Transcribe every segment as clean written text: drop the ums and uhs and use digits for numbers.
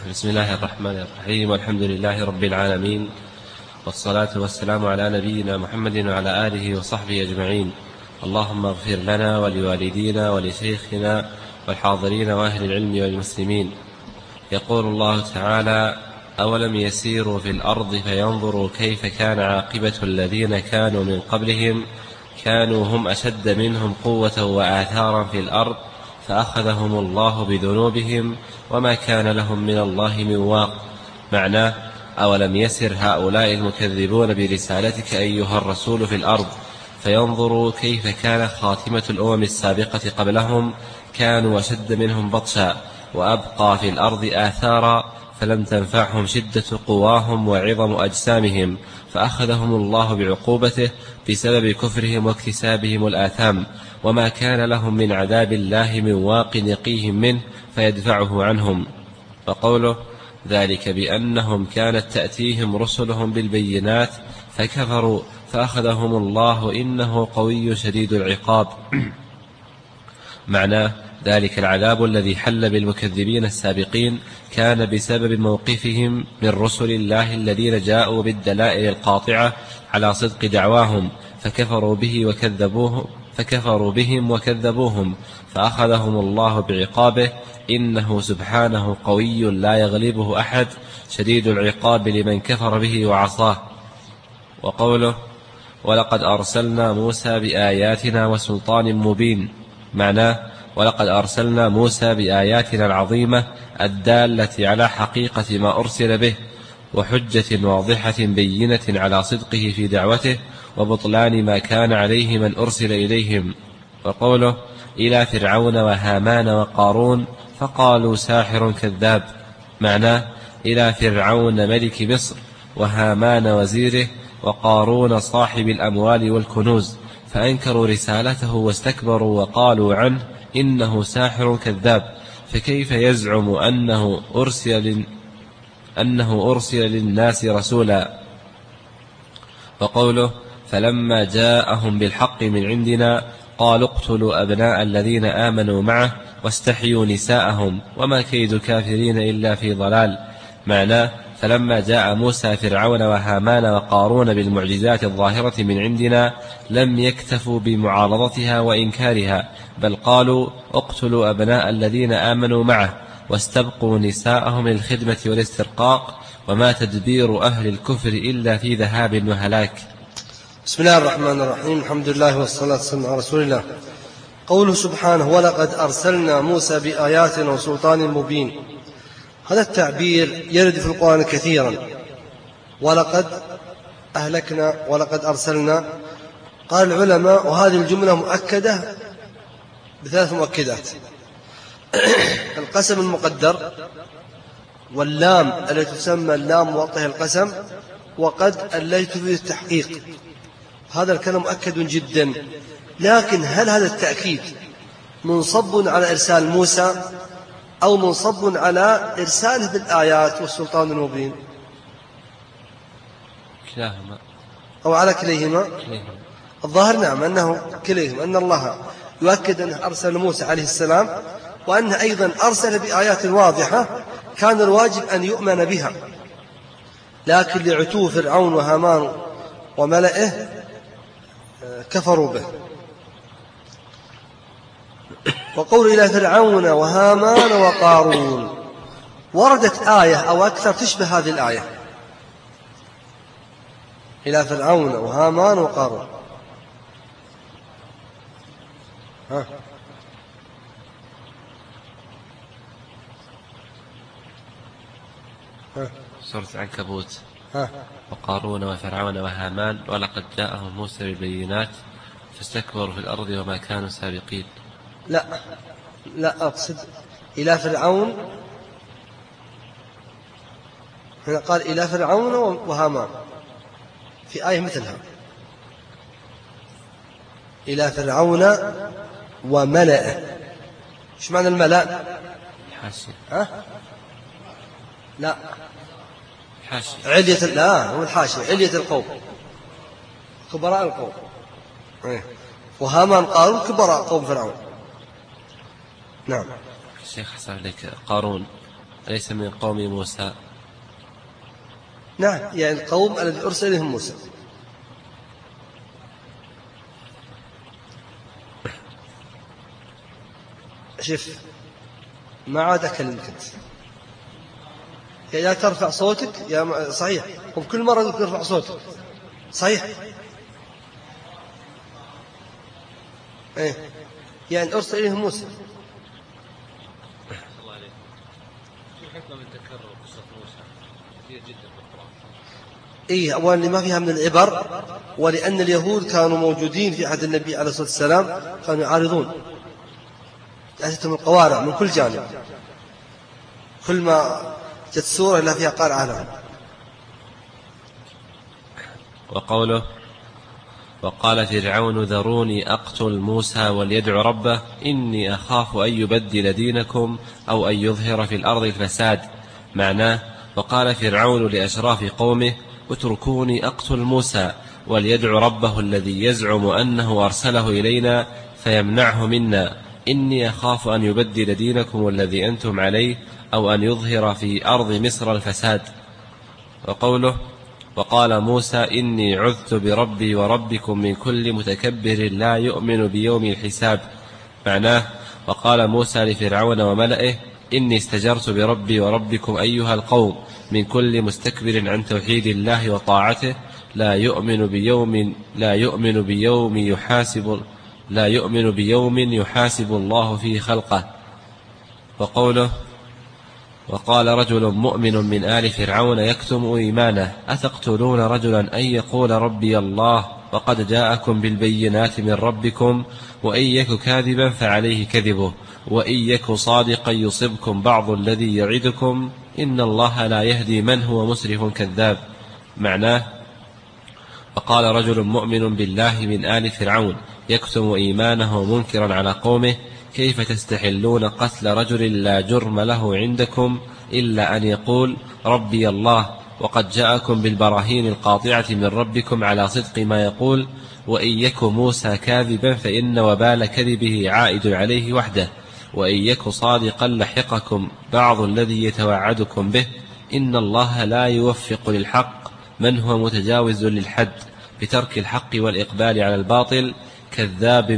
بسم الله الرحمن الرحيم، والحمد لله رب العالمين، والصلاة والسلام على نبينا محمد وعلى آله وصحبه أجمعين. اللهم اغفر لنا ولوالدينا ولشيخنا والحاضرين وأهل العلم والمسلمين. يقول الله تعالى: أولم يسيروا في الأرض فينظروا كيف كان عاقبة الذين كانوا من قبلهم كانوا هم أشد منهم قوة وآثارا في الأرض فأخذهم الله بذنوبهم وما كان لهم من الله من واق. معناه: أولم يسر هؤلاء المكذبون برسالتك أيها الرسول في الأرض فينظروا كيف كان خاتمة الأمم السابقة قبلهم كانوا أشد منهم بطشا وأبقى في الأرض آثارا فلم تنفعهم شدة قواهم وعظم أجسامهم فأخذهم الله بعقوبته بسبب كفرهم واكتسابهم الآثام وما كان لهم من عذاب الله من واق يقيهم منه فيدفعه عنهم. وقوله: ذلك بأنهم كانت تأتيهم رسلهم بالبينات فكفروا فأخذهم الله إنه قوي شديد العقاب. معناه: ذلك العذاب الذي حل بالمكذبين السابقين كان بسبب موقفهم من رسل الله الذين جاءوا بالدلائل القاطعة على صدق دعواهم فكفروا بهم وكذبوهم فأخذهم الله بعقابه إنه سبحانه قوي لا يغلبه أحد شديد العقاب لمن كفر به وعصاه. وقوله: ولقد أرسلنا موسى بآياتنا وسلطان مبين. معناه: ولقد أرسلنا موسى بآياتنا العظيمة الدالة على حقيقة ما أرسل به وحجة واضحة بينة على صدقه في دعوته وبطلان ما كان عليه من أرسل إليهم. وقوله: إلى فرعون وهامان وقارون فقالوا ساحر كذاب. معناه: إلى فرعون ملك مصر وهامان وزيره وقارون صاحب الأموال والكنوز فأنكروا رسالته واستكبروا وقالوا عنه إنه ساحر كذاب، فكيف يزعم أنه أرسل للناس رسولا. وقوله: فلما جاءهم بالحق من عندنا قالوا اقتلوا أبناء الذين آمنوا معه واستحيوا نساءهم وما كيد الكافرين إلا في ضلال. معناه: فلما جاء موسى فرعون وهامان وقارون بالمعجزات الظاهرة من عندنا لم يكتفوا بمعارضتها وإنكارها بل قالوا اقتلوا أبناء الذين آمنوا معه واستبقوا نساءهم للخدمة والاسترقاق وما تدبير أهل الكفر إلا في ذهاب وهلاك. بسم الله الرحمن الرحيم. الحمد لله والصلاة والسلام على رسول الله. قوله سبحانه: ولقد أرسلنا موسى بآياتنا وسلطان مبين. هذا التعبير يرد في القرآن كثيرا. ولقد أهلكنا ولقد أرسلنا. قال العلماء وهذه الجملة مؤكدة بثلاث مؤكدات: القسم المقدر، واللام التي تسمى اللام موطئ القسم، وقد التي تفيد التحقيق. هذا الكلام مؤكد جدا. لكن هل هذا التأكيد منصب على إرسال موسى أو منصب على إرساله بالآيات والسلطان المبين؟ كلاهما أو على كليهما؟ الظاهر نعم أنه كليهما، أن الله يؤكد أنه أرسل موسى عليه السلام وأنه أيضا أرسل بآيات واضحة كان الواجب أن يؤمن بها، لكن لعتو فرعون وهامان وملئه كفروا به. وقول إلى فرعون وهامان وقارون وردت آية أو أكثر تشبه هذه الآية: إلى فرعون وهامان وقارون. سورة العنكبوت: وقارون وفرعون وهامان ولقد جاءهم موسى بالبينات فاستكبروا في الأرض وما كانوا سابقين. لا أقصد إلى فرعون. هنا قال إلى فرعون وهامان في آية مثلها: إلى فرعون وملئه. إيش معنى الملأ؟ حاشية. لا حاشية. علية. لا هو الحاشية علية القوم، كبراء القوم. وهامان قارون كبراء قوم فرعون. نعم. الشيخ حسن عليك. قارون أليس من قوم موسى؟ نعم، يعني القوم الذي أرسل إليهم موسى. شوف، ما عاد أكلمك أنت، يا ترفع صوتك يا صحيح، وكل مرة يقول ترفع صوتك صحيح. إيه، يعني أرسل إليهم موسى. الله عليك، شو الحكمة من تكرر قصة موسى كثير جدا في القرآن؟ إيه، أولا ما فيها من العبر، ولأن اليهود كانوا موجودين في عهد النبي عليه الصلاة والسلام، كانوا يعارضون، أتتهم القوارع من كل جانب، كل ما جت سورة لا فيها قارعة لهم. وقوله وقال فرعون ذروني أقتل موسى وليدع ربه إني أخاف أن يبدل دينكم أو أن يظهر في الأرض الفساد. معناه وقال فرعون لأشراف قومه اتركوني أقتل موسى وليدع ربه الذي يزعم أنه أرسله إلينا فيمنعه منا إني أخاف أن يبدل دينكم والذي أنتم عليه أو أن يظهر في أرض مصر الفساد. وقوله وقال موسى إني عذت بربي وربكم من كل متكبر لا يؤمن بيوم الحساب. معناه وقال موسى لفرعون وملئه إني استجرت بربي وربكم أيها القوم من كل مستكبر عن توحيد الله وطاعته لا يؤمن بيوم يحاسب الله فيه خلقه. وقوله وقال رجل مؤمن من آل فرعون يكتم إيمانه أتقتلون رجلا أن يقول ربي الله وقد جاءكم بالبينات من ربكم وإن يك كاذبا فعليه كذبه وإن يك صادقا يصبكم بعض الذي يعدكم إن الله لا يهدي من هو مسرف كذاب. معناه وقال رجل مؤمن بالله من آل فرعون يكتم إيمانه منكرا على قومه كيف تستحلون قتل رجل لا جرم له عندكم إلا أن يقول ربي الله وقد جاءكم بالبراهين القاطعة من ربكم على صدق ما يقول وإن يك موسى كاذبا فإن وبال كذبه عائد عليه وحده وإن يك صادقا لحقكم بعض الذي يتوعدكم به إن الله لا يوفق للحق من هو متجاوز للحد بترك الحق والإقبال على الباطل كذاب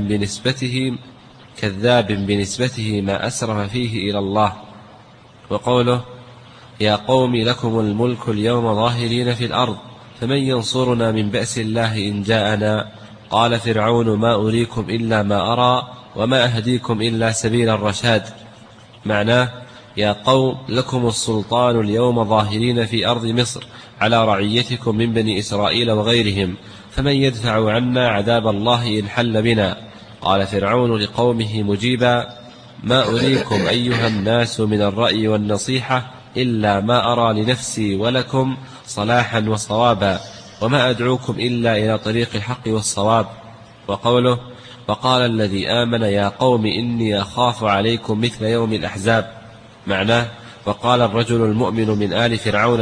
بنسبته ما أسرف فيه إلى الله. وقوله يا قوم لكم الملك اليوم ظاهرين في الأرض فمن ينصرنا من بأس الله إن جاءنا قال فرعون ما أريكم إلا ما أرى وما أهديكم إلا سبيل الرشاد. معناه يا قوم لكم السلطان اليوم ظاهرين في أرض مصر على رعيتكم من بني إسرائيل وغيرهم فمن يدفع عنا عذاب الله إن حل بنا. قال فرعون لقومه مجيبا ما أريكم أيها الناس من الرأي والنصيحة إلا ما أرى لنفسي ولكم صلاحا وصوابا وما أدعوكم إلا إلى طريق الحق والصواب. وقوله وقال الذي آمن يا قوم إني أخاف عليكم مثل يوم الأحزاب. معناه وقال الرجل المؤمن من آل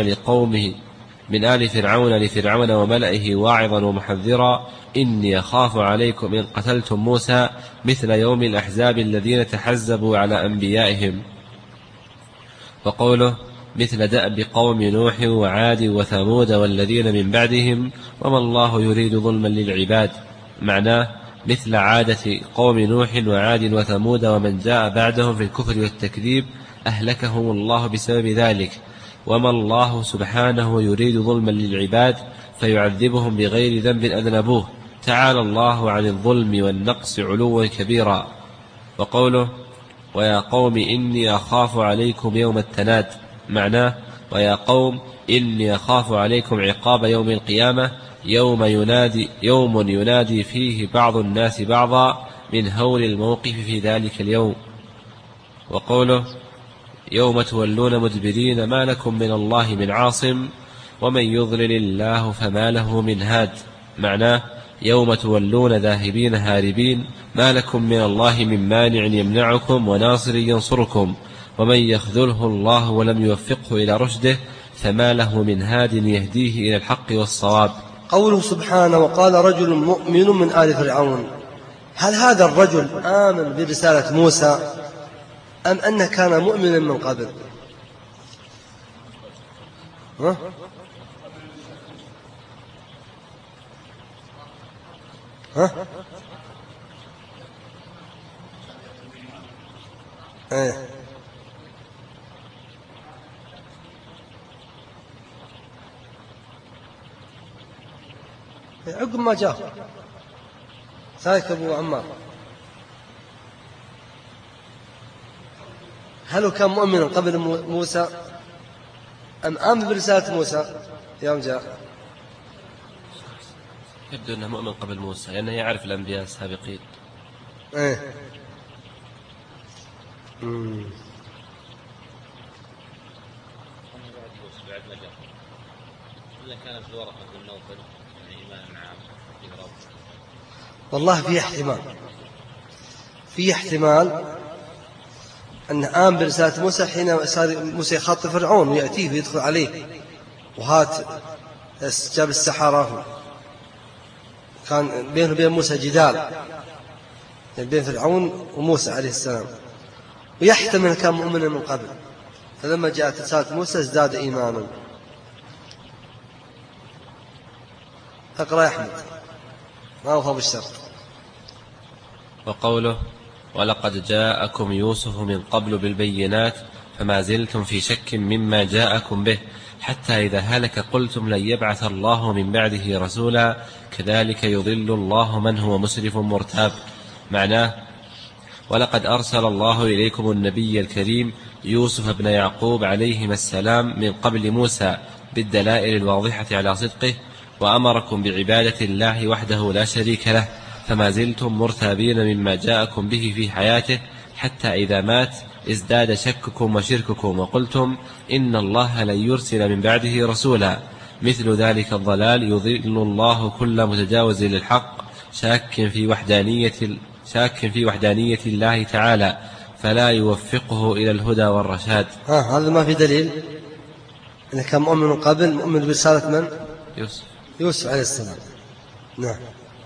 فرعون لفرعون وملئه واعظا ومحذرا إني أخاف عليكم إن قتلتم موسى مثل يوم الأحزاب الذين تحزبوا على أنبيائهم. وقوله مثل دأب قوم نوح وعاد وثمود والذين من بعدهم وما الله يريد ظلما للعباد. معناه مثل عادة قوم نوح وعاد وثمود ومن جاء بعدهم في الكفر والتكذيب أهلكهم الله بسبب ذلك وما الله سبحانه يريد ظلما للعباد فيعذبهم بغير ذنب أذنبوه تعالى الله عن الظلم والنقص علوا كبيرا. وقوله ويا قوم إني أخاف عليكم يوم التناد. معناه ويا قوم إني أخاف عليكم عقاب يوم القيامة يوم ينادي فيه بعض الناس بعضا من هول الموقف في ذلك اليوم. وقوله يوم تولون مدبرين ما لكم من الله من عاصم ومن يضلل الله فما له من هاد. معناه يوم تولون ذاهبين هاربين ما لكم من الله من مانع يمنعكم وناصر ينصركم ومن يخذله الله ولم يوفقه إلى رشده فما له من هاد يهديه إلى الحق والصواب. قوله سبحانه وقال رجل مؤمن من آل فرعون، هل هذا الرجل آمن برسالة موسى أم أنه كان مؤمنا من قبل؟ ها؟ ها؟ ايه عقب ما جاء سايك أبو عمار. هل هو كان مؤمنا قبل موسى أم آمن برسالة موسى يوم جاء؟ يبدو أنه مؤمن قبل موسى لأنه يعرف الأنبياء السابقين. إيه. بعد ما جاء إلا كانت ورقة بن نوفل يعني إيمان عام في رب. والله في احتمال أن آمن برسالة موسى حين صار موسى يخاطب فرعون ويأتيه ويدخل عليه وهات جاب السحرة. كان بينه وبين موسى جدال يعني بين فرعون وموسى عليه السلام، ويحتمل كان مؤمنا من قبل، فلما جاءت رسالة موسى ازداد إيمانا. اقرأ يا أحمد ما وفى بالشرط. وقوله ولقد جاءكم يوسف من قبل بالبينات فما زلتم في شك مما جاءكم به حتى إذا هلك قلتم لن يبعث الله من بعده رسولا كذلك يضل الله من هو مسرف مرتاب. معناه ولقد أرسل الله إليكم النبي الكريم يوسف بن يعقوب عليهما السلام من قبل موسى بالدلائل الواضحة على صدقه وأمركم بعبادة الله وحده لا شريك له، فما زلتم مرتابين مما جاءكم به في حياته حتى إذا مات ازداد شككم وشرككم وقلتم إن الله لن يرسل من بعده رسولا. مثل ذلك الضلال يضل الله كل متجاوز للحق شاك في وحدانية الله تعالى فلا يوفقه إلى الهدى والرشاد. هذا ما في دليل إن كان مؤمن قبل مؤمن برسالة من؟ يوسف عليه السلام. نعم.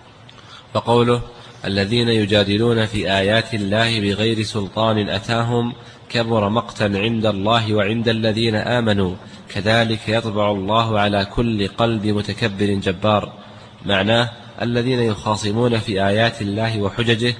فقوله الذين يجادلون في آيات الله بغير سلطان أتاهم كبر مقتا عند الله وعند الذين آمنوا كذلك يطبع الله على كل قلب متكبر جبار. معناه الذين يخاصمون في آيات الله وحججه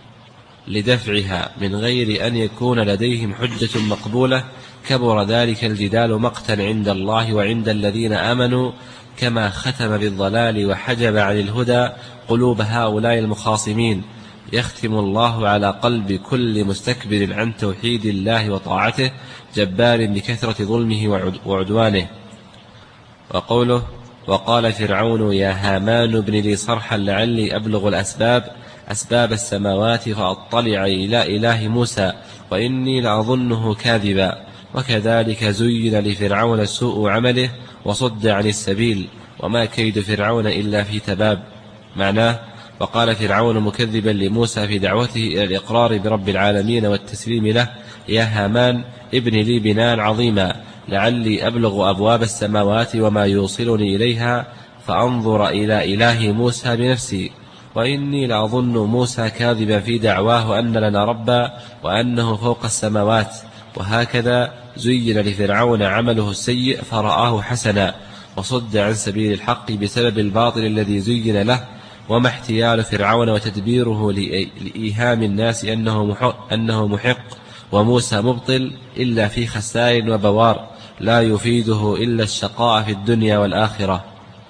لدفعها من غير أن يكون لديهم حجة مقبولة كبر ذلك الجدال مقتا عند الله وعند الذين آمنوا كما ختم بالضلال وحجب عن الهدى قلوب هؤلاء المخاصمين يختم الله على قلب كل مستكبر عن توحيد الله وطاعته جبار بكثرة ظلمه وعدوانه. وقوله وقال فرعون يا هامان ابن لي صرحا لعلي أبلغ أسباب السماوات فأطلع إلى إله موسى وإني لأظنه كاذبا وكذلك زين لفرعون سوء عمله وصد عن السبيل وما كيد فرعون إلا في تباب. معناه وقال فرعون مكذبا لموسى في دعوته إلى الإقرار برب العالمين والتسليم له يا هامان ابن لي بناء عظيما لعلي أبلغ أبواب السماوات وما يوصلني إليها فأنظر إلى إله موسى بنفسي وإني لأظن موسى كاذبا في دعواه أن لنا ربا وأنه فوق السماوات. وهكذا زين لفرعون عمله السيء فرآه حسنا وصد عن سبيل الحق بسبب الباطل الذي زين له. وما احتيال فرعون وتدبيره لإيهام الناس أنه محق وموسى مبطل إلا في خسائر وبوار لا يفيده إلا الشقاء في الدنيا والآخرة.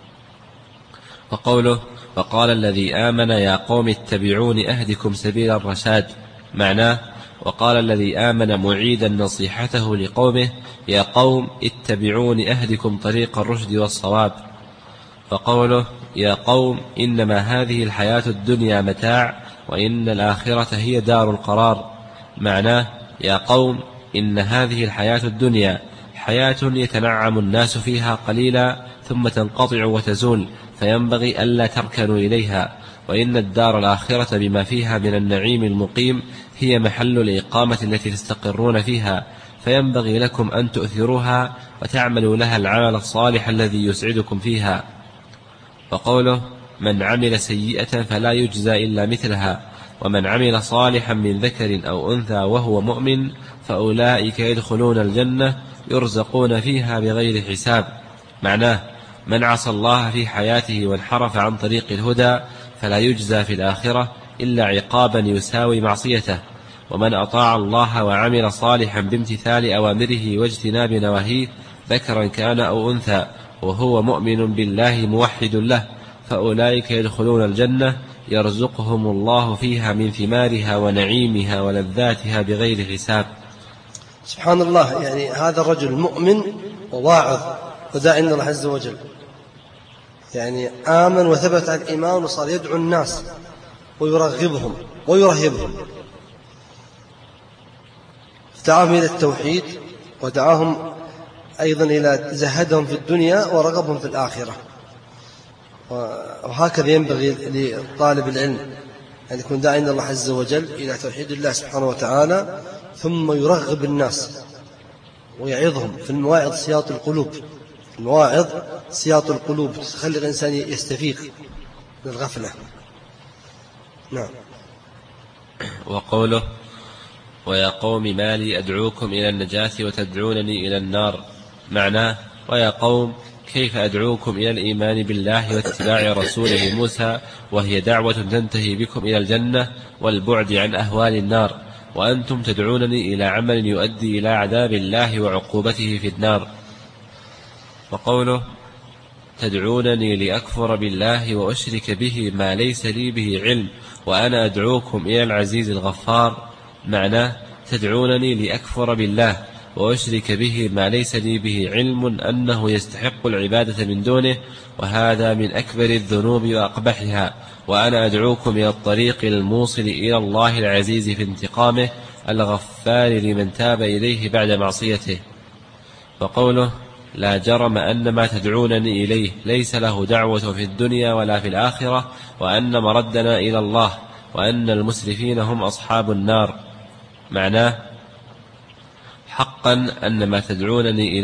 وقوله وقال الذي آمن يا قوم اتبعون أهدكم سبيل الرشاد. معناه وقال الذي آمن معيدا نصيحته لقومه يا قوم اتبعون أهدكم طريق الرشد والصواب. فقوله يا قوم إنما هذه الحياة الدنيا متاع وإن الآخرة هي دار القرار. معناه يا قوم إن هذه الحياة الدنيا حياة يتنعم الناس فيها قليلا ثم تنقطع وتزول فينبغي ألا تركنوا إليها وإن الدار الآخرة بما فيها من النعيم المقيم هي محل الإقامة التي تستقرون فيها فينبغي لكم أن تؤثروها وتعملوا لها العمل الصالح الذي يسعدكم فيها. وقوله من عمل سيئة فلا يجزى إلا مثلها ومن عمل صالحا من ذكر أو أنثى وهو مؤمن فأولئك يدخلون الجنة يرزقون فيها بغير حساب. معناه من عصى الله في حياته وانحرف عن طريق الهدى فلا يجزى في الآخرة إلا عقابا يساوي معصيته، ومن أطاع الله وعمل صالحا بامتثال أوامره واجتناب نواهيه ذكرا كان أو أنثى وهو مؤمن بالله موحد له فأولئك يدخلون الجنة يرزقهم الله فيها من ثمارها ونعيمها ولذاتها بغير حساب. سبحان الله، يعني هذا الرجل مؤمن وواعظ وداعي إلى الله عز وجل، يعني آمن وثبت على الإيمان وصار يدعو الناس ويرغبهم ويرهبهم، دعاهم إلى التوحيد ودعاهم أيضا إلى زهدهم في الدنيا ورغبهم في الآخرة. وهكذا ينبغي لطالب العلم أن يكون داعي إلى الله عز وجل إلى توحيد الله سبحانه وتعالى، ثم يرغب الناس ويعظهم في المواعظ سياط القلوب. المواعظ سياط القلوب تخلي الإنسان يستفيق من الغفلة. نعم. وقوله ويا قوم ما لي أدعوكم إلى النجاة وتدعونني إلى النار. معناه ويا قوم كيف أدعوكم إلى الإيمان بالله واتباع رسوله موسى وهي دعوة تنتهي بكم إلى الجنة والبعد عن أهوال النار، وأنتم تدعونني إلى عمل يؤدي إلى عذاب الله وعقوبته في النار. وقوله تدعونني لأكفر بالله وأشرك به ما ليس لي به علم وأنا أدعوكم إلى العزيز الغفار. معناه تدعونني لأكفر بالله وأشرك به ما ليس لي به علم أنه يستحق العبادة من دونه، وهذا من أكبر الذنوب وأقبحها، وأنا أدعوكم إلى الطريق الموصل إلى الله العزيز في انتقامه الغفار لمن تاب إليه بعد معصيته. وقوله لا جرم أن ما تدعونني إليه ليس له دعوة في الدنيا ولا في الآخرة، وأن مردنا إلى الله، وأن المسرفين هم أصحاب النار. معناه حقا أن ما تدعونني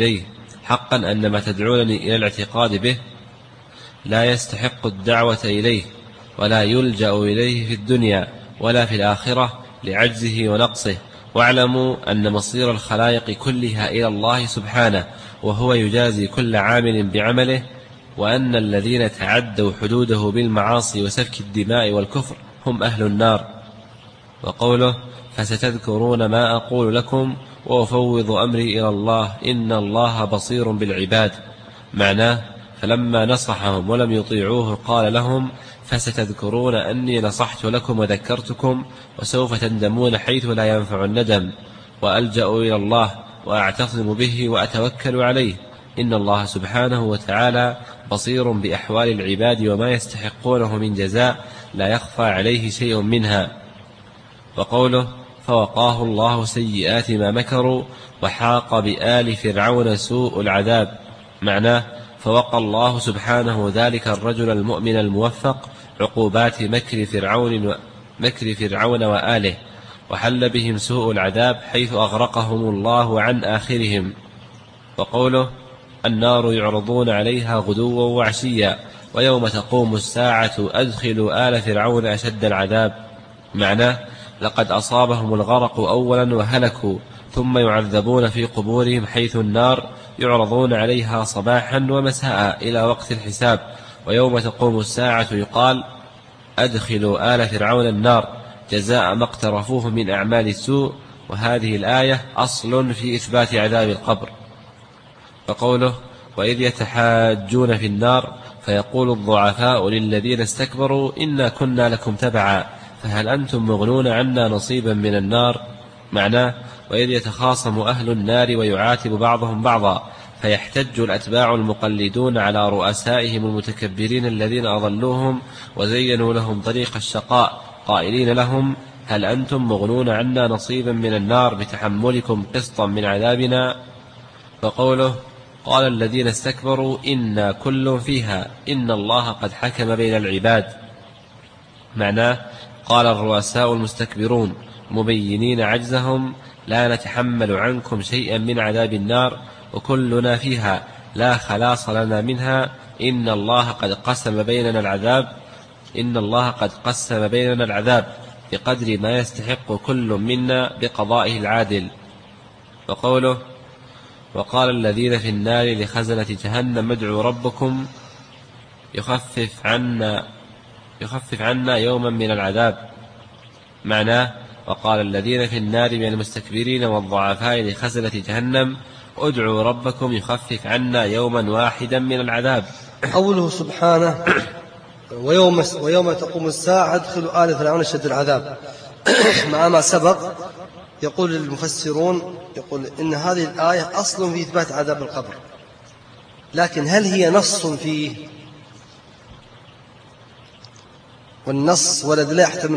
إلى الاعتقاد به لا يستحق الدعوة إليه ولا يلجأ إليه في الدنيا ولا في الآخرة لعجزه ونقصه. واعلموا أن مصير الخلائق كلها إلى الله سبحانه، وهو يجازي كل عامل بعمله، وأن الذين تعدوا حدوده بالمعاصي وسفك الدماء والكفر هم أهل النار. وقوله فستذكرون ما أقول لكم وأفوض أمري إلى الله إن الله بصير بالعباد. معناه فلما نصحهم ولم يطيعوه قال لهم فستذكرون أني نصحت لكم وذكرتكم وسوف تندمون حيث لا ينفع الندم، وألجأ إلى الله وأعتصم به وأتوكل عليه، إن الله سبحانه وتعالى بصير بأحوال العباد وما يستحقونه من جزاء لا يخفى عليه شيء منها. وقوله فوقاه الله سيئات ما مكروا وحاق بآل فرعون سوء العذاب. معناه فوقى الله سبحانه ذلك الرجل المؤمن الموفق عقوبات مكر فرعون وآله، وحل بهم سوء العذاب حيث أغرقهم الله عن آخرهم. وقوله النار يعرضون عليها غدوا وعشيا ويوم تقوم الساعة أدخلوا آل فرعون أشد العذاب. معناه لقد أصابهم الغرق أولا وهلكوا، ثم يعذبون في قبورهم حيث النار يعرضون عليها صباحا ومساء إلى وقت الحساب، ويوم تقوم الساعة يقال أدخلوا آل فرعون النار جزاء ما اقترفوه من أعمال السوء. وهذه الآية أصل في إثبات عذاب القبر. فقوله وإذ يتحاجون في النار فيقول الضعفاء للذين استكبروا إنا كنا لكم تبعا فهل أنتم مغنون عنا نصيبا من النار. معناه وإذ يتخاصم أهل النار ويعاتب بعضهم بعضا فيحتج الأتباع المقلدون على رؤسائهم المتكبرين الذين أضلوهم وزينوا لهم طريق الشقاء قائلين لهم هل أنتم مغنون عنا نصيبا من النار بتحملكم قسطا من عذابنا. فقوله قال الذين استكبروا إنا كل فيها إن الله قد حكم بين العباد. معناه قال الرؤساء المستكبرون مبينين عجزهم لا نتحمل عنكم شيئا من عذاب النار وكلنا فيها لا خلاص لنا منها إن الله قد قسم بيننا العذاب بقدر ما يستحق كل منا بقضائه العادل. وقوله وقال الذين في النار لخزنة جهنم ادعوا ربكم يخفف عنا يوما من العذاب. معناه وقال الذين في النار من المستكبرين والضعفاء لخزنة جهنم ادعوا ربكم يخفف عنا يوما واحدا من العذاب. قوله سبحانه ويوم تقوم الساعة ادخلوا آل فرعون أشد العذاب مع ما سبق. يقول المفسرون إن هذه الآية أصل في إثبات عذاب القبر، لكن هل هي نص فيه؟ والنص ولد لا يحتمل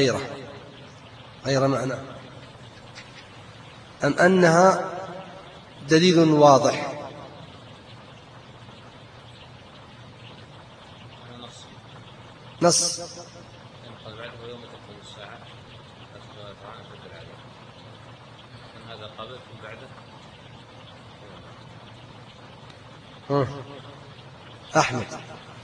غير معنى، أم أنها دليل واضح؟ نص أحمد.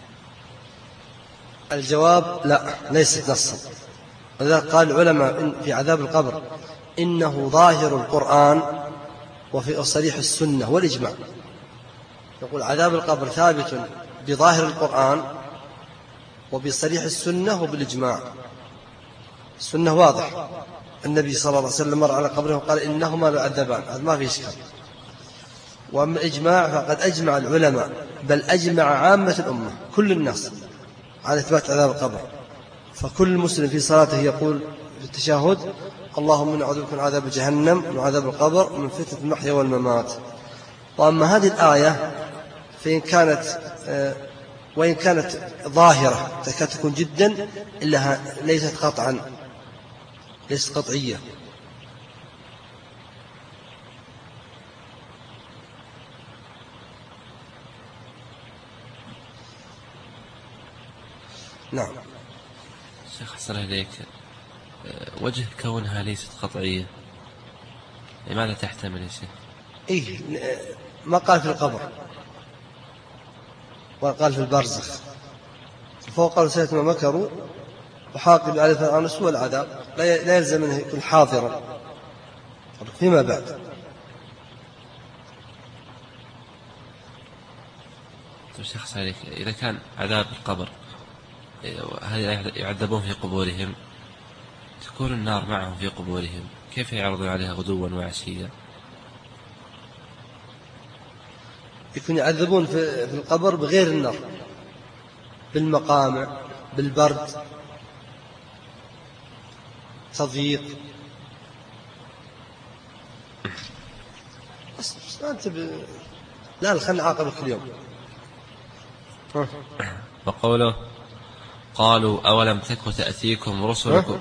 الجواب لا، ليست نصا. ولذلك قال العلماء في عذاب القبر إنه ظاهر القرآن وفي صريح السنة والإجماع. يقول عذاب القبر ثابت بظاهر القرآن وبصريح السنة وبالإجماع. السنة واضح، النبي صلى الله عليه وسلم مر على قبره وقال إنهما لعذبان، هذا ما فيه إشكال. وأما الإجماع فقد أجمع العلماء، بل أجمع عامة الأمة كل الناس على إثبات عذاب القبر. فكل مسلم في صلاته يقول في التشهد اللهم نعوذ بك من عذاب جهنم ومن عذاب القبر ومن فتنة المحيا والممات. وأما هذه الآية وإن كانت ظاهرة تكاد تكون جدا إلا ليست قطعا، ليست قطعية. نعم. شيخ حسن عليك، وجه كونها ليست قطعية لماذا تحتمل يا شيخ؟ ما قال في القبر وقال في البرزخ، فوق رسالة ما مكروا وحاق بآل فرعون سوء العذاب، لا يلزم أن يكون حاضرا فيما بعد. شيخ حسن عليك، إذا كان عذاب القبر هل يعذبون في قبورهم، تكون النار معهم في قبورهم، كيف يعرضون عليها غدوا وعشيا؟ يكون يعذبون في القبر بغير النار، بالمقامع، بالبرد، تضييق. بس أنت لا خلنا عاقبك اليوم. وقوله قالوا أولم تك تأتيكم رسلكم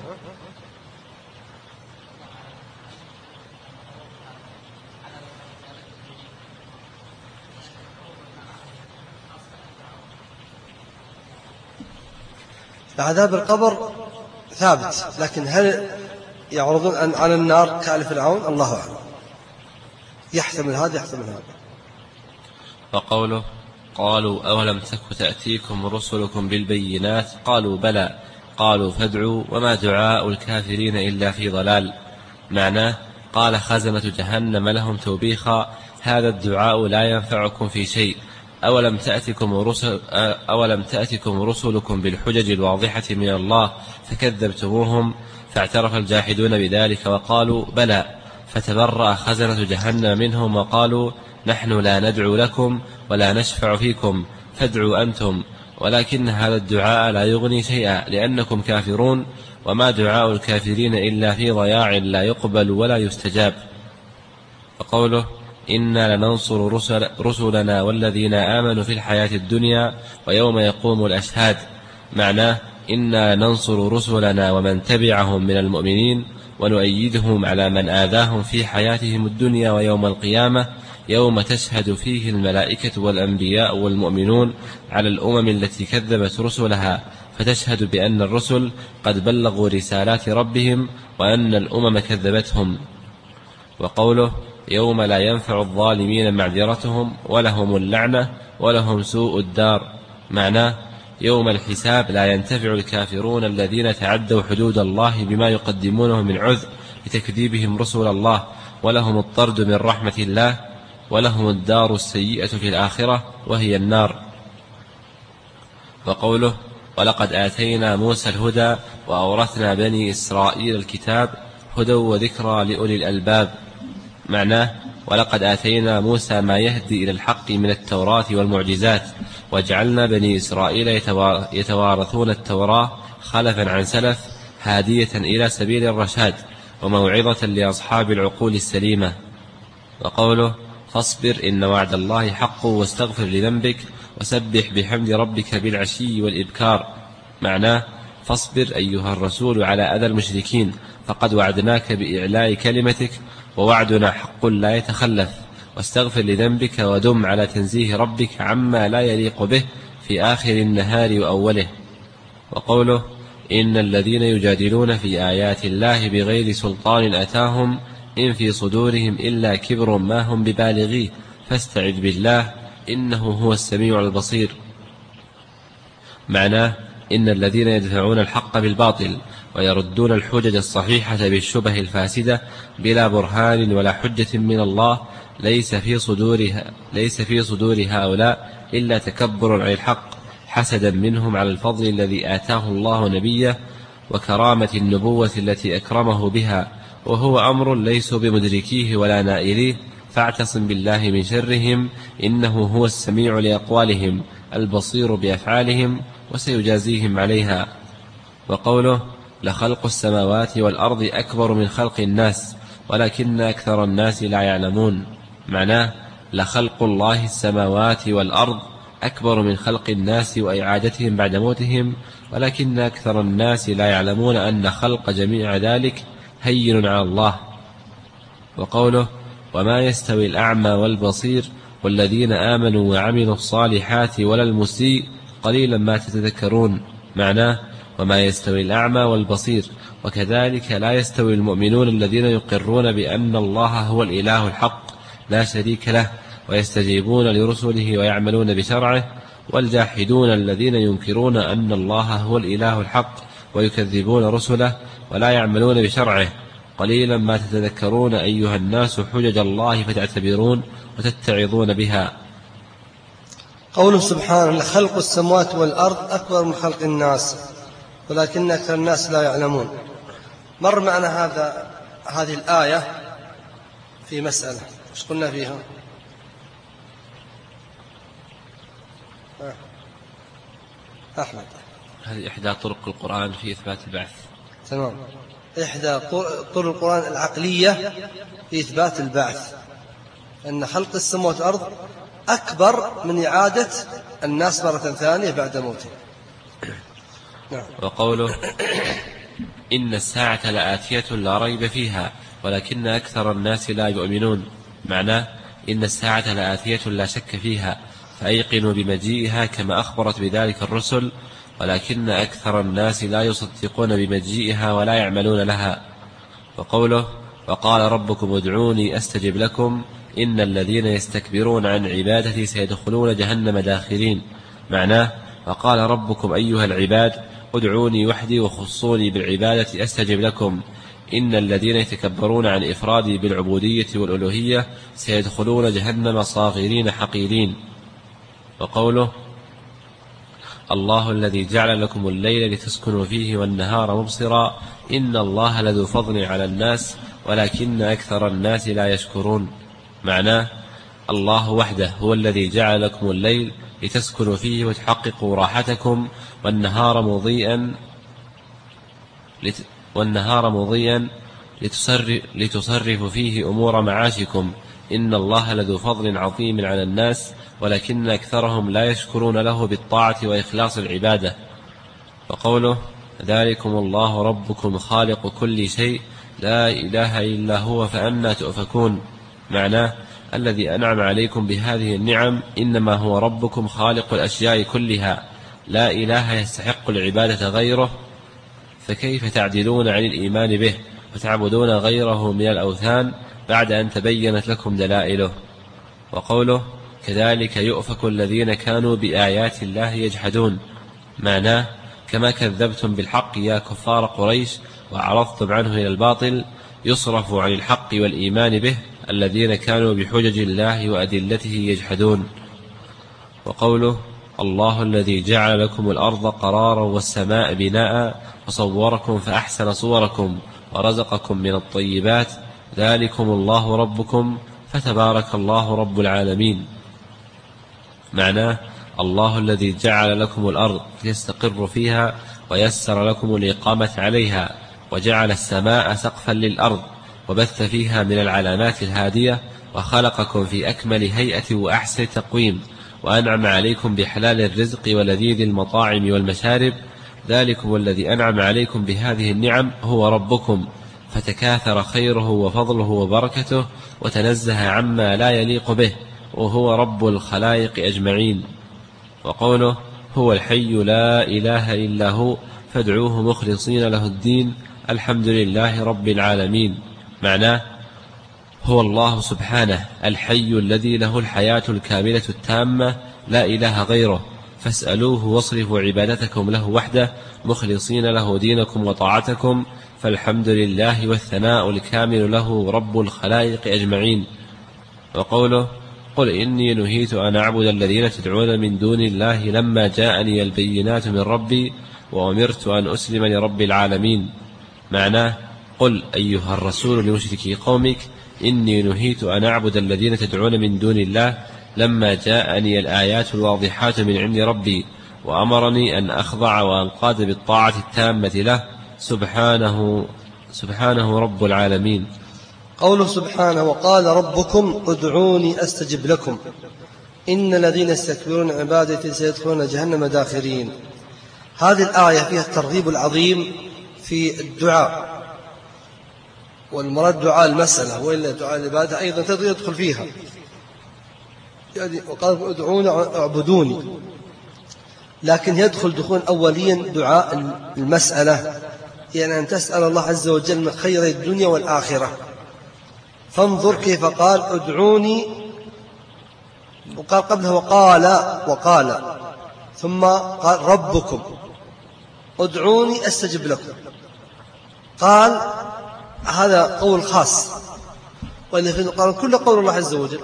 عذاب القبر ثابت، لكن هل يعرضون على النار كآل فرعون؟ الله أعلم، يحتمل هذا يحتمل هذا. وقوله قالوا أولم تك تأتيكم رسلكم بالبينات قالوا بلى قالوا فادعوا وما دعاء الكافرين إلا في ضلال. معناه قال خزنة جهنم لهم توبيخا هذا الدعاء لا ينفعكم في شيء. أولم تأتكم رسلكم بالحجج الواضحة من الله فكذبتموهم فاعترف الجاحدون بذلك وقالوا بلى فتبرأ خزنة جهنم منهم وقالوا نحن لا ندعو لكم ولا نشفع فيكم فادعوا أنتم ولكن هذا الدعاء لا يغني شيئا لأنكم كافرون وما دعاء الكافرين إلا في ضياع لا يقبل ولا يستجاب. وقوله إنا لننصر رسلنا والذين آمنوا في الحياة الدنيا ويوم يقوم الأشهاد. معناه إنا ننصر رسلنا ومن تبعهم من المؤمنين ونؤيدهم على من آذاهم في حياتهم الدنيا ويوم القيامة يوم تشهد فيه الملائكة والأنبياء والمؤمنون على الأمم التي كذبت رسلها فتشهد بأن الرسل قد بلغوا رسالات ربهم وأن الأمم كذبتهم. وقوله يوم لا ينفع الظالمين معذرتهم ولهم اللعنة ولهم سوء الدار. معناه يوم الحساب لا ينتفع الكافرون الذين تعدوا حدود الله بما يقدمونه من عذر لتكذيبهم رسل الله ولهم الطرد من رحمة الله ولهم الدار السيئة في الآخرة وهي النار. وقوله ولقد آتينا موسى الهدى وأورثنا بني إسرائيل الكتاب هدى وذكرى لأولي الألباب. معناه ولقد آتينا موسى ما يهدي إلى الحق من التوراة والمعجزات، وجعلنا بني إسرائيل يتوارثون التوراة خلفا عن سلف، هادية إلى سبيل الرشاد وموعظة لأصحاب العقول السليمة. وقوله فاصبر إن وعد الله حق واستغفر لذنبك وسبح بحمد ربك بالعشي والإبكار. معناه فاصبر أيها الرسول على أذى المشركين، فقد وعدناك بإعلاء كلمتك ووعدنا حق لا يتخلف، واستغفر لذنبك ودم على تنزيه ربك عما لا يليق به في آخر النهار وأوله. وقوله إن الذين يجادلون في آيات الله بغير سلطان أتاهم إن في صدورهم إلا كبر ما هم ببالغيه فاستعذ بالله إنه هو السميع البصير. معناه إن الذين يدفعون الحق بالباطل ويردون الحجج الصحيحة بالشبه الفاسدة بلا برهان ولا حجة من الله ليس في صدور هؤلاء إلا تكبر عن الحق حسدا منهم على الفضل الذي آتاه الله نبيه وكرامة النبوة التي أكرمه بها، وهو أمر ليسوا بمدركيه ولا نائليه، فاعتصم بالله من شرهم إنه هو السميع لأقوالهم البصير بأفعالهم وسيجازيهم عليها. وقوله لخلق السماوات والأرض أكبر من خلق الناس ولكن أكثر الناس لا يعلمون. معناه لخلق الله السماوات والأرض أكبر من خلق الناس وإعادتهم بعد موتهم، ولكن أكثر الناس لا يعلمون أن خلق جميع ذلك هين على الله. وقوله وما يستوي الأعمى والبصير والذين آمنوا وعملوا الصالحات ولا المسيء قليلا ما تتذكرون. معناه وما يستوي الأعمى والبصير، وكذلك لا يستوي المؤمنون الذين يقرون بأن الله هو الإله الحق لا شريك له ويستجيبون لرسله ويعملون بشرعه، والجاحدون الذين ينكرون أن الله هو الإله الحق ويكذبون رسله ولا يعملون بشرعه. قليلا ما تتذكرون أيها الناس حجج الله فتعتبرون وتتعظون بها. قوله سبحانه لخلق السماوات والأرض أكبر من خلق الناس ولكن أكثر الناس لا يعلمون. مر معنا هذه الآية في مسألة ايش قلنا فيها؟ أحمد هذه إحدى طرق القرآن في إثبات البعث. تمام، إحدى طرق القرآن العقلية في إثبات البعث، أن خلق السماوات والأرض أكبر من إعادة الناس مرة ثانية بعد موته. نعم. وقوله إن الساعة لآتية لا ريب فيها ولكن أكثر الناس لا يؤمنون. معناه إن الساعة لآتية لا شك فيها، فأيقنوا بمجيئها كما أخبرت بذلك الرسل، ولكن أكثر الناس لا يصدقون بمجيئها ولا يعملون لها. وقوله وقال ربكم ادعوني أستجب لكم إن الذين يستكبرون عن عبادتي سيدخلون جهنم داخرين. معناه وقال ربكم أيها العباد ادعوني وحدي وخصوني بالعبادة أستجب لكم إن الذين يتكبرون عن إفرادي بالعبودية والألوهية سيدخلون جهنم صاغرين حقيرين. وقوله الله الذي جعل لكم الليل لتسكنوا فيه والنهار مبصرا إن الله لذو فضل على الناس ولكن أكثر الناس لا يشكرون. معناه الله وحده هو الذي جعل لكم الليل لتسكنوا فيه وتحققوا راحتكم والنهار مضيئا لتصرفوا فيه أمور معاشكم إن الله لذو فضل عظيم على الناس ولكن أكثرهم لا يشكرون له بالطاعة وإخلاص العبادة. وقوله ذلكم الله ربكم خالق كل شيء لا إله إلا هو فأنى تؤفكون. معناه الذي أنعم عليكم بهذه النعم إنما هو ربكم خالق الأشياء كلها لا إله يستحق العبادة غيره، فكيف تعدلون عن الإيمان به وتعبدون غيره من الأوثان بعد أن تبينت لكم دلائله. وقوله كذلك يؤفك الذين كانوا بآيات الله يجحدون. معناه كما كذبتم بالحق يا كفار قريش وأعرضتم عنه إلى الباطل يصرف عن الحق والإيمان به الذين كانوا بحجج الله وأدلته يجحدون. وقوله الله الذي جعل لكم الأرض قرارا والسماء بناء وصوركم فأحسن صوركم ورزقكم من الطيبات ذلكم الله ربكم فتبارك الله رب العالمين. معناه الله الذي جعل لكم الأرض يستقر فيها ويسر لكم الإقامة عليها وجعل السماء سقفا للأرض وبث فيها من العلامات الهادية وخلقكم في أكمل هيئة وأحسن تقويم وأنعم عليكم بحلال الرزق ولذيذ المطاعم والمشارب ذلكم الذي أنعم عليكم بهذه النعم هو ربكم فتكاثر خيره وفضله وبركته وتنزه عما لا يليق به وهو رب الخلائق أجمعين. وقوله هو الحي لا إله إلا هو فادعوه مخلصين له الدين الحمد لله رب العالمين. معناه هو الله سبحانه الحي الذي له الحياة الكاملة التامة لا إله غيره فاسألوه واصرفوا عبادتكم له وحده مخلصين له دينكم وطاعتكم فالحمد لله والثناء الكامل له رب الخلائق أجمعين. وقوله قل إني نهيت أن أعبد الذين تدعون من دون الله لما جاءني البينات من ربي وأمرت أن أسلم لرب العالمين. معناه قل أيها الرسول لمشركي قومك إني نهيت أن أعبد الذين تدعون من دون الله لما جاءني الآيات الواضحات من عند ربي وأمرني أن أخضع وأنقاد بالطاعة التامة له سبحانه رب العالمين. قوله سبحانه وقال ربكم ادعوني أستجب لكم إن الذين يستكبرون عبادتي سيدخلون جهنم داخرين. هذه الآية فيها الترغيب العظيم في الدعاء، والمراد دعاء المسألة وإلا دعاء العبادة أيضا يدخل فيها. يعني وقال ادعوني اعبدوني، لكن يدخل دخول أوليا دعاء المسألة، يعني أن تسأل الله عز وجل من خير الدنيا والآخرة. فانظر كيف قال ادعوني، وقال قبله وقال ثم قال ربكم ادعوني أستجب لكم. قال هذا قول خاص، وإلا في القرآن كل قول الله عز وجل،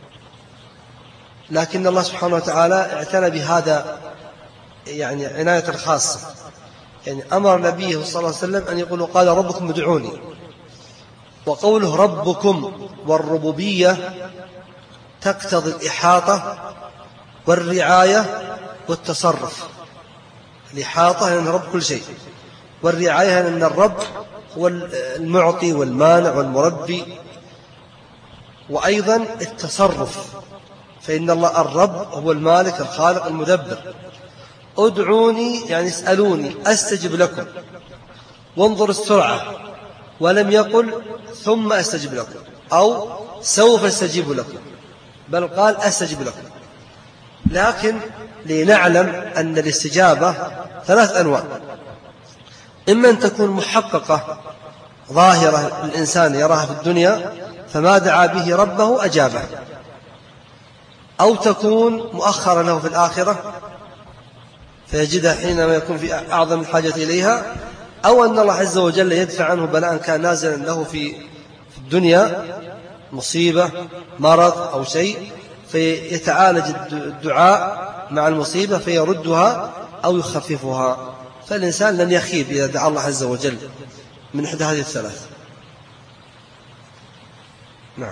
لكن الله سبحانه وتعالى اعتنى بهذا يعني عناية خاصة، يعني أمر نبيه صلى الله عليه وسلم أن يقول قال ربكم ادعوني. وقوله ربكم والربوبية تقتضي الإحاطة والرعاية والتصرف. الإحاطة لأن الرب كل شيء، والرعاية لأن الرب هو المعطي والمانع والمربي، وأيضا التصرف فإن الله الرب هو المالك الخالق المدبر. ادعوني يعني اسألوني أستجب لكم، وانظر السرعة، ولم يقل ثم أستجب لكم أو سوف أستجيب لكم، بل قال أستجب لكم. لكن لنعلم أن الاستجابة 3 أنواع: إما أن تكون محققة ظاهرة الإنسان يراها في الدنيا فما دعا به ربه أجابه، أو تكون مؤخرة له في الآخرة فيجدها حينما يكون في أعظم الحاجة إليها، أو أن الله عز وجل يدفع عنه بلاء كان نازلا له في الدنيا، مصيبة مرض أو شيء، فيتعالج الدعاء مع المصيبة فيردها أو يخففها. فالإنسان لن يخيب إذا دعا الله عز وجل من إحدى هذه الثلاث. نعم.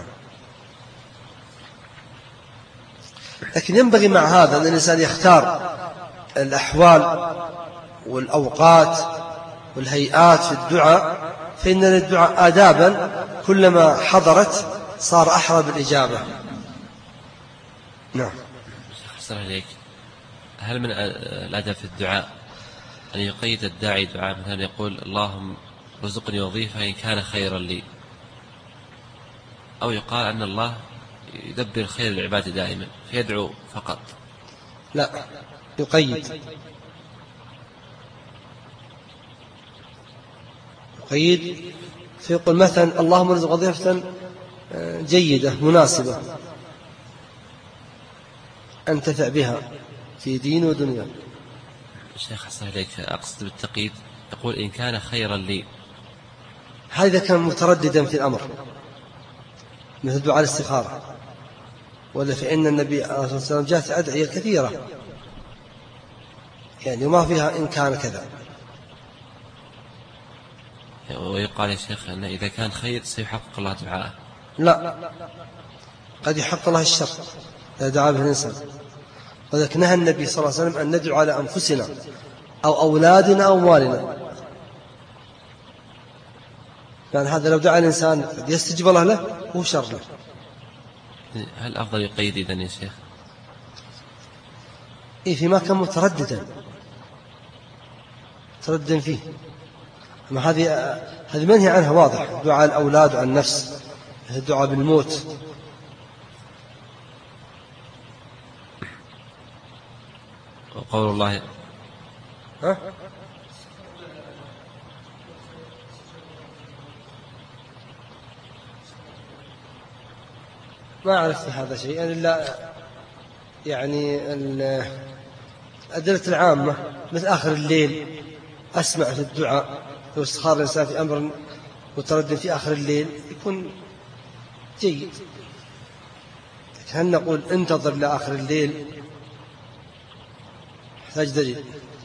لكن ينبغي مع هذا أن الإنسان يختار الأحوال والأوقات والهيئات في الدعاء، فإن للدعاء آدابا كلما حضرت صار أحرى بالإجابة. نعم. أحسن عليك. هل من الأدب في الدعاء أن يقيد الداعي دعاء مثلا يقول اللهم رزقني وظيفة إن كان خيرا لي، أو يقال أن الله يدبر خير العباد دائما فيدعو فقط؟ لا، يقيد فيقول مثلا اللهم ارزق وظيفة جيدة مناسبة أنتفع بها في دين ودنيا. الشيخ حسن عليك، أقصد بالتقييد يقول إن كان خيرا لي، هذا كان مترددا في الأمر، مثل دعاء الاستخارة، ولا فإن النبي عليه الصلاة والسلام جاءت أدعية كثيرة يعني وما فيها إن كان كذا. ويقال يا شيخ أن إذا كان خير سيحقق الله دعاءه. لا، قد يحقق الله الشر إذا دعا به الإنسان. وذلك نهى النبي صلى الله عليه وسلم أن ندعو على أنفسنا أو أولادنا أو أموالنا، يعني هذا لو دعا الإنسان قد يستجيب الله له هو شر له. هل أفضل يقيد إذن يا شيخ؟ فيما كان مترددا فيه، أما هذه منهي عنها واضح، دعاء الأولاد وعن النفس، الدعاء بالموت. وقول الله ما عرفت هذا شيء إلا يعني الأدلة العامة مثل آخر الليل أسمع في الدعاء، لو استخار الإنسان في أمر متردد في آخر الليل يكون جيد. هل نقول انتظر لآخر الليل؟ يحتاج دليل.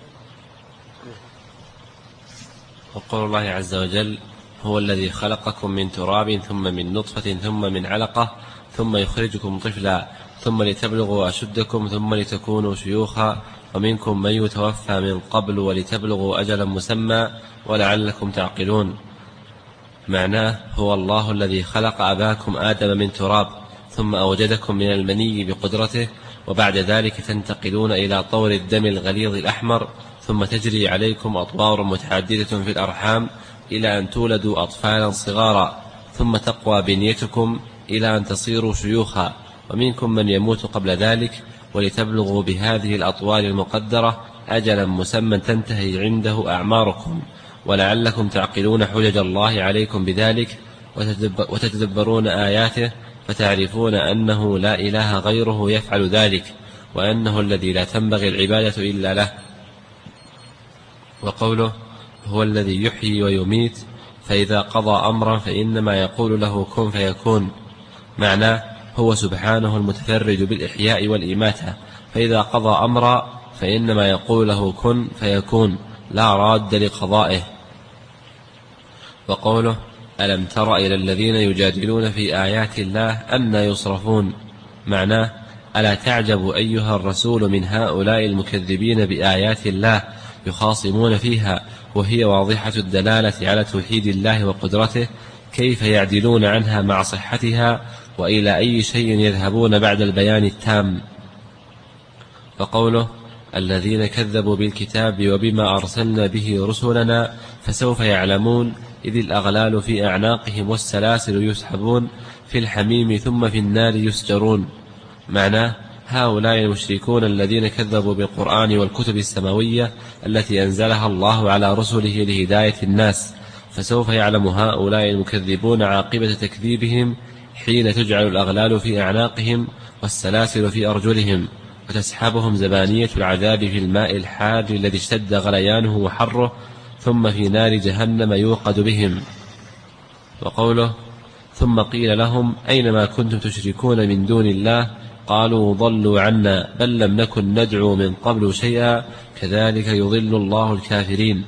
وقول الله عز وجل هو الذي خلقكم من تراب ثم من نطفة ثم من علقة ثم يخرجكم طفلا ثم لتبلغوا أشدكم ثم لتكونوا شيوخا ومنكم من يتوفى من قبل ولتبلغوا أجلا مسمى ولعلكم تعقلون. معناه هو الله الذي خلق أباكم آدم من تراب ثم أوجدكم من المني بقدرته، وبعد ذلك تنتقلون إلى طور الدم الغليظ الأحمر، ثم تجري عليكم أطوار متعددة في الأرحام إلى أن تولدوا أطفالا صغارا، ثم تقوى بنيتكم إلى أن تصيروا شيوخا، ومنكم من يموت قبل ذلك، ولتبلغوا بهذه الأطوال المقدرة أجلا مسمى تنتهي عنده أعماركم، ولعلكم تعقلون حجج الله عليكم بذلك وتتدبرون آياته فتعرفون أنه لا إله غيره يفعل ذلك، وأنه الذي لا تنبغي العبادة إلا له. وقوله هو الذي يحيي ويميت فإذا قضى أمرا فإنما يقول له كن فيكون. معناه هو سبحانه المتفرد بالإحياء والإماتة، فإذا قضى أمرا فإنما يقول له كن فيكون لا راد لقضائه. وقوله ألم تر إلى الذين يجادلون في آيات الله أن يصرفون. معناه ألا تعجب أيها الرسول من هؤلاء المكذبين بآيات الله يخاصمون فيها وهي واضحة الدلالة على توحيد الله وقدرته، كيف يعدلون عنها مع صحتها، وإلى أي شيء يذهبون بعد البيان التام. وقوله الذين كذبوا بالكتاب وبما أرسلنا به رسلنا فسوف يعلمون إذ الأغلال في أعناقهم والسلاسل يسحبون في الحميم ثم في النار يسجرون. معناه هؤلاء المشركون الذين كذبوا بالقرآن والكتب السماوية التي أنزلها الله على رسله لهداية الناس، فسوف يعلم هؤلاء المكذبون عاقبة تكذيبهم حين تجعل الأغلال في أعناقهم والسلاسل في أرجلهم وتسحبهم زبانية العذاب في الماء الحار الذي اشتد غليانه وحره ثم في نار جهنم يوقد بهم. وقوله ثم قيل لهم أينما كنتم تشركون من دون الله قالوا ضلوا عنا بل لم نكن ندعو من قبل شيئا كذلك يضل الله الكافرين.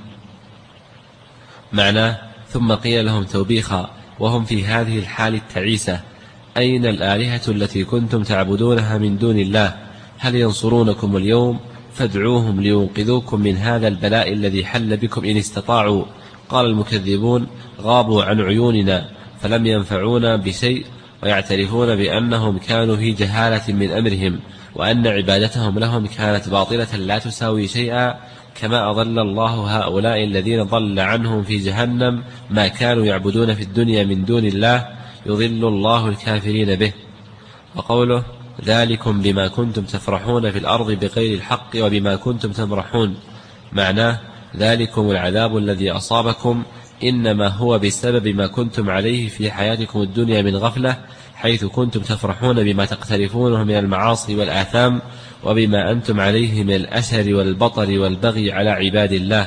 معناه ثم قيل لهم توبيخا وهم في هذه الحال التعيسة أين الآلهة التي كنتم تعبدونها من دون الله؟ هل ينصرونكم اليوم؟ فادعوهم لينقذوكم من هذا البلاء الذي حل بكم إن استطاعوا. قال المكذبون غابوا عن عيوننا فلم ينفعونا بشيء، ويعترفون بأنهم كانوا في جهالة من أمرهم وأن عبادتهم لهم كانت باطلة لا تساوي شيئا، كما أضل الله هؤلاء الذين ضل عنهم في جهنم ما كانوا يعبدون في الدنيا من دون الله يضل الله الكافرين به. وقوله ذلكم بما كنتم تفرحون في الأرض بغير الحق وبما كنتم تمرحون. معناه ذلكم العذاب الذي أصابكم إنما هو بسبب ما كنتم عليه في حياتكم الدنيا من غفلة، حيث كنتم تفرحون بما تقترفونه من المعاصي والآثام وبما أنتم عليه من الأشر والبطر والبغي على عباد الله.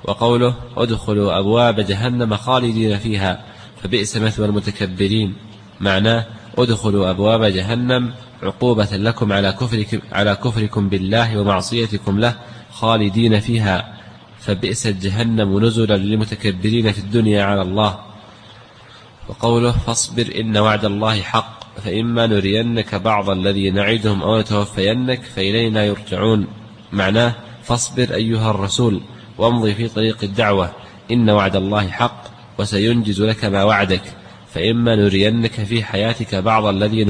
وقوله ادخلوا أبواب جهنم خالدين فيها فبئس مثوى المتكبرين. معناه ادخلوا أبواب جهنم عقوبة لكم على كفركم بالله ومعصيتكم له خالدين فيها، فبئس جهنم نزلا للمتكبرين في الدنيا على الله. وقوله فاصبر إن وعد الله حق فإما نرينك بعض الذي نعدهم أو نتوفينك فإلينا يرجعون. معناه فاصبر أيها الرسول وامضي في طريق الدعوة، إن وعد الله حق وسينجز لك ما وعدك، فإما نرينك في حياتك بعض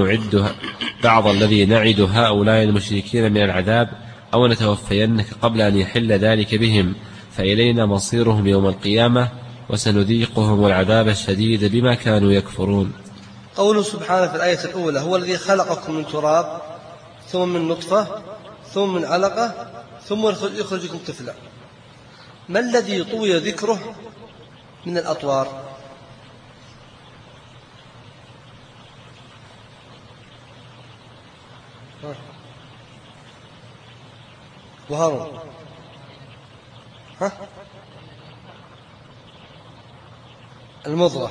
الذي نعد هؤلاء المشركين من العذاب أو نتوفينك قبل أن يحل ذلك بهم، فإلينا مصيرهم يوم القيامة وسنذيقهم العذاب الشديد بما كانوا يكفرون. قوله سبحانه في الآية الأولى هو الذي خلقكم من تراب ثم من نطفة ثم من علقة ثم يخرجكم طفلا. ما الذي طوي ذكره من الأطوار؟ وهارون المضغة،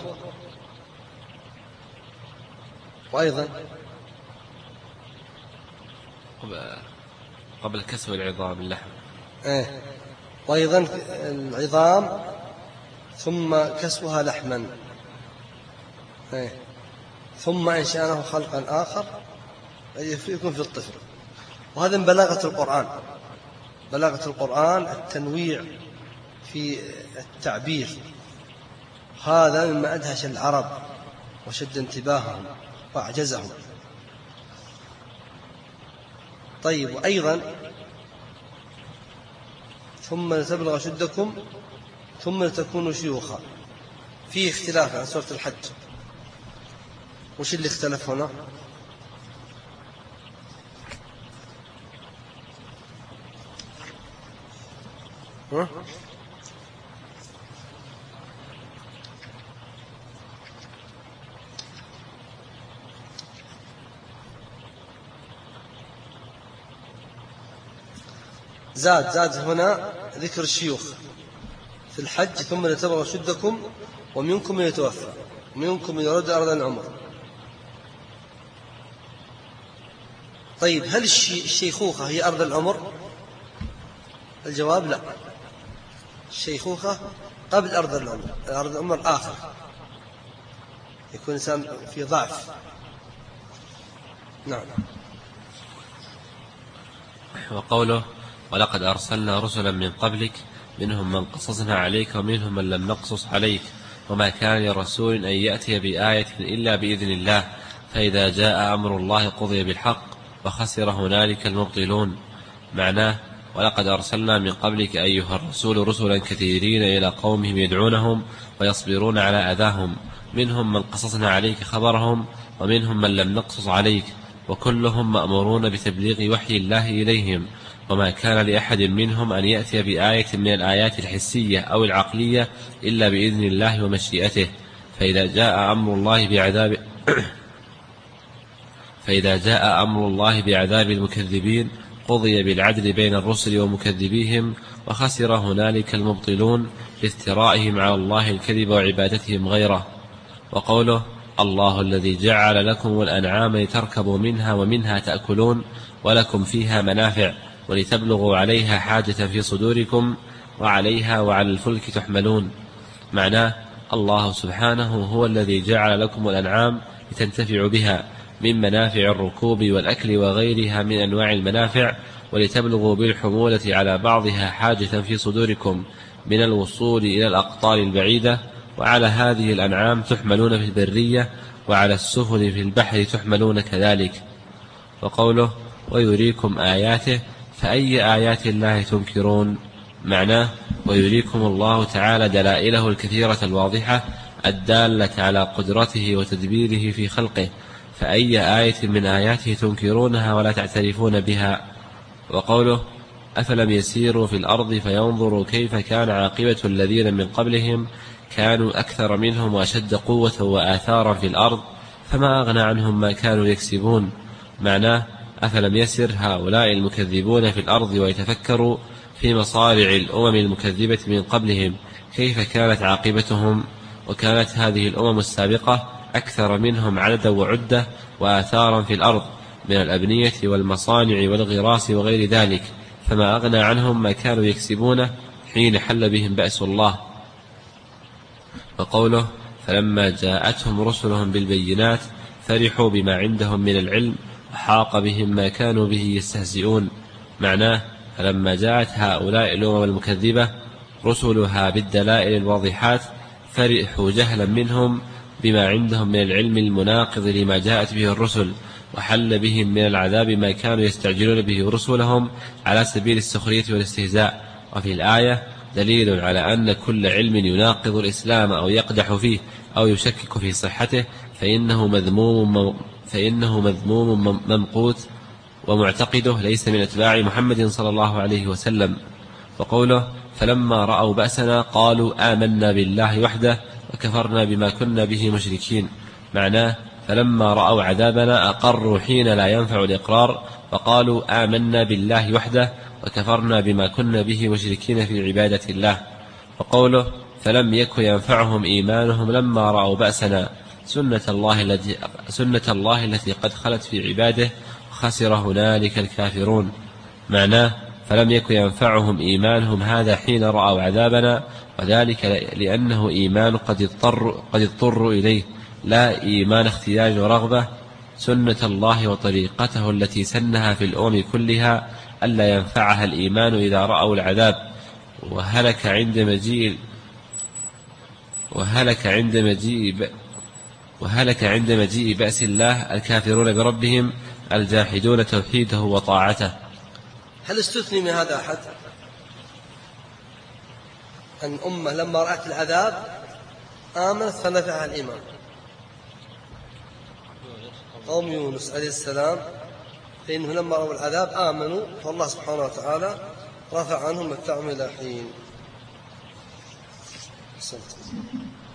وأيضا قبل كسو العظام اللحم، وأيضا العظام ثم كسوها لحما، ثم أنشأناه خلقا آخر يكون في الطفل. وهذا من بلاغة القرآن، بلاغة القرآن التنويع في التعبير، هذا مما أدهش العرب وشد انتباههم وأعجزهم. طيب، وأيضا ثم لتبلغ شدكم ثم لتكونوا شيوخا، فيه اختلاف عن سورة الحج. وش اللي اختلف هنا؟ زاد هنا ذكر الشيوخ في الحج، ثم لتبلغ شدكم ومنكم من يتوفى ومنكم من يرد أرض العمر. طيب، هل الشيخوخة هي أرض العمر؟ الجواب لا، الشيخوخة قبل أرض العمر، أرض العمر آخر، يكون إنسان في ضعف. نعم. وقوله ولقد أرسلنا رسلا من قبلك منهم من قصصنا عليك ومنهم من لم نقصص عليك وما كان لرسول أن يأتي بآية إلا بإذن الله فإذا جاء أمر الله قضي بالحق وخسر هنالك المبطلون. معناه ولقد أرسلنا من قبلك أيها الرسول رسلا كثيرين إلى قومهم يدعونهم ويصبرون على أذاهم، منهم من قصصنا عليك خبرهم ومنهم من لم نقصص عليك، وكلهم مأمورون بتبليغ وحي الله إليهم، وما كان لأحد منهم أن يأتي بآية من الآيات الحسية أو العقلية إلا بإذن الله ومشيئته. فإذا جاء أمر الله بعذاب المكذبين قضي بالعدل بين الرسل ومكذبيهم وخسر هنالك المبطلون لافترائهم على الله الكذب وعبادتهم غيره. وقوله الله الذي جعل لكم الأنعام لتركبوا منها ومنها تأكلون ولكم فيها منافع ولتبلغوا عليها حاجة في صدوركم وعليها وعلى الفلك تحملون. معناه الله سبحانه هو الذي جعل لكم الأنعام لتنتفعوا بها من منافع الركوب والأكل وغيرها من أنواع المنافع، ولتبلغوا بالحمولة على بعضها حاجة في صدوركم من الوصول إلى الأقطار البعيدة، وعلى هذه الأنعام تحملون في البرية وعلى السفن في البحر تحملون كذلك. وقوله ويريكم آياته فأي آيات الله تنكرون؟ معناه ويريكم الله تعالى دلائله الكثيرة الواضحة الدالة على قدرته وتدبيره في خلقه، فأي آية من آياته تنكرونها ولا تعترفون بها. وقوله أفلم يسيروا في الأرض فينظروا كيف كان عاقبة الذين من قبلهم كانوا أكثر منهم وأشد قوة وآثارا في الأرض فما أغنى عنهم ما كانوا يكسبون. معناه أفلم يسر هؤلاء المكذبون في الأرض ويتفكروا في مصارع الأمم المكذبة من قبلهم كيف كانت عاقبتهم، وكانت هذه الأمم السابقة أكثر منهم عددا وعدة وآثارا في الأرض من الأبنية والمصانع والغراس وغير ذلك، فما أغنى عنهم ما كانوا يكسبونه حين حل بهم بأس الله. وقوله فلما جاءتهم رسلهم بالبينات فرحوا بما عندهم من العلم وحاق بهم ما كانوا به يستهزئون. معناه فلما جاءت هؤلاء الأمم المكذبة رسلها بالدلائل الواضحات فرحوا جهلا منهم بما عندهم من العلم المناقض لما جاءت به الرسل، وحل بهم من العذاب ما كانوا يستعجلون به رسلهم على سبيل السخرية والاستهزاء. وفي الآية دليل على أن كل علم يناقض الإسلام أو يقدح فيه أو يشكك في صحته فإنه مذموم ممقوت، ومعتقده ليس من أتباع محمد صلى الله عليه وسلم. وقوله فلما رأوا بأسنا قالوا آمنا بالله وحده وكفرنا بما كنا به مشركين. معناه فلما رأوا عذابنا أقروا حين لا ينفع الإقرار وقالوا آمنا بالله وحده وكفرنا بما كنا به مشركين في عبادة الله. وقوله فلم يكن ينفعهم إيمانهم لما رأوا بأسنا سنة الله التي قد خلت في عباده وخسر هنالك الكافرون. معناه فلم يكن ينفعهم إيمانهم هذا حين رأوا عذابنا، وذلك لأنه إيمان قد اضطروا إليه، لا إيمان اختيار ورغبة. سنة الله وطريقته التي سنها في الأمم كلها ألا ينفعها الإيمان إذا رأوا العذاب، وهلك عند مجيء بأس الله الكافرون بربهم الجاحدون توحيده وطاعته. هل استثني من هذا أحد؟ أن أمة لما رأت العذاب آمنت فنفعها الإيمان. قوم يونس عليه السلام فإنه لما رأوا العذاب آمنوا فالله سبحانه وتعالى رفع عنهم متاعهم إلى حين.